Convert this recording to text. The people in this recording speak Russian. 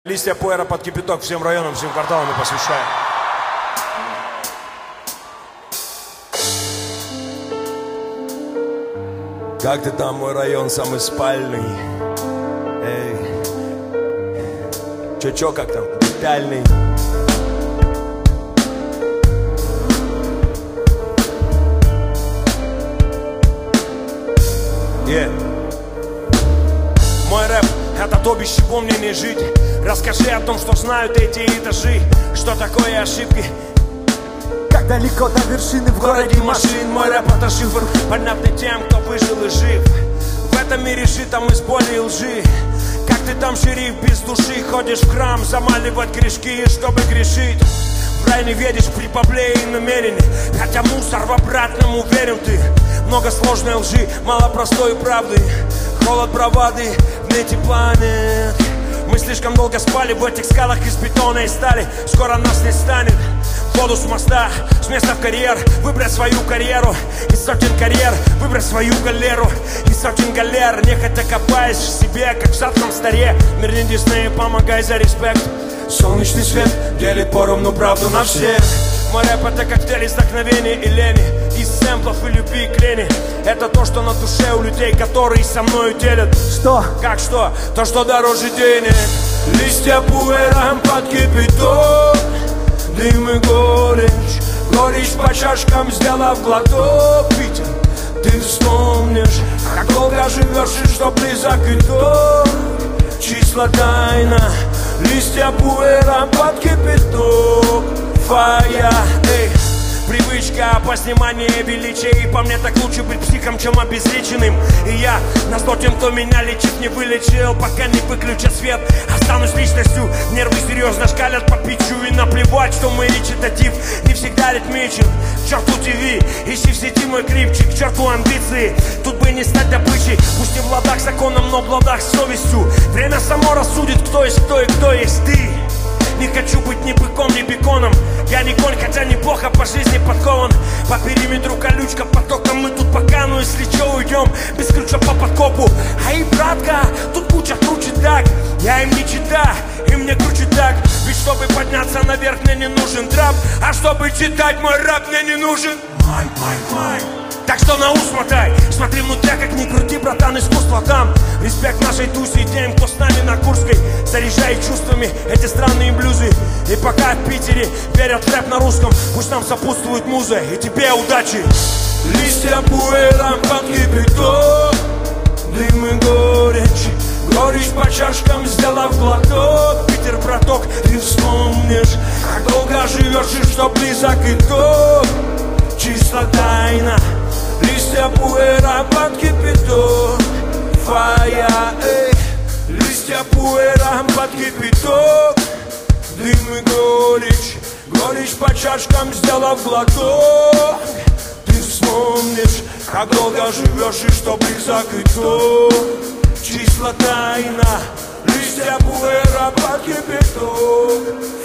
Листья пуэра под кипяток всем районам, всем кварталам мы посвящаем. Как ты там, мой район, самый спальный? Эй, чё, как там, детальный? Мой рэп — это то, без чего мне не жить. Расскажи о том, что знают эти этажи. Что такое ошибки? Как далеко до вершины в городе машин. Мой рэп — это шифр, понятный тем, кто выжил и жив. В этом мире житом из боли и лжи. Как ты там, шериф, без души, ходишь в храм, замаливать грешки, чтобы грешить. В рай не веришь при бабле и намерении, хотя мусор в обратном уверен ты. Много сложной лжи, мало простой правды. Холод бравады в нете планет. Мы слишком долго спали в этих скалах из бетона и стали. Скоро нас не станет. Воду с моста, с места в карьер. Выбрать свою карьеру из сотен карьер. Выбрать свою галеру из сотен галер. Нехотя копаясь в себе, как в садном старе. Мир не Дисней, помогай за респект. Солнечный свет делит поровну правду на всех. Мой рэп — это коктейль из вдохновения и лени, из сэмплов и любви к лени. Это то, что на душе у людей, которые со мною делят. Что? Как что? То, что дороже денег. Листья пуэром под кипяток, дым и горечь. Горечь по чашкам, сделав глоток. Питер, ты вспомнишь, как долго живешь и что близок итог. Числа тайна. Листья пуэром под кипяток. Фая, эй. Привычка по сниманию величия. И по мне так лучше быть психом, чем обезличенным. И я на зло тем, кто меня лечит, не вылечил. Пока не выключат свет, останусь личностью. Нервы серьезно шкалят по питчу. И наплевать, что мой речитатив не всегда ритмичен. К черту ТВ, ищи в сети мой клипчик. К черту амбиции, тут бы не стать добычей. Пусть не в ладах с законом, но в ладах с совестью. Время само рассудит, кто есть кто и кто есть ты. Не хочу быть ни быком, ни беконом. Я не конь, хотя неплохо по жизни подкован. По периметру колючка, потоком мы тут пока. Но если чё, уйдем без ключа по подкопу. Ай, братка, тут куча круче так. Я им не чита, и мне круче так. Ведь чтобы подняться наверх, мне не нужен трап. А чтобы читать мой рэп, мне не нужен май. Так что на ус мотай, смотри внутрь, как ни крути, братан, искусство там. Респект нашей тусе и тем, кто с нами на Курской. Заряжай чувствами эти странные блюзы. И пока в Питере верят в рэп на русском, пусть нам сопутствует муза, и тебе удачи. Листья пуэром под кипяток, дым и горечь. Горечь по чашкам, сделав глоток. Питер, браток, ты вспомнишь, как долго живешь и что близок итог. Числа тайна. Листья пуэра под кипяток. Фая, эй. Листья пуэра под кипяток. Дым и горечь. Горечь по чашкам, сделав глоток. Ты вспомнишь, как долго живешь и что близок итог. Числа тайна. Листья пуэра под кипяток.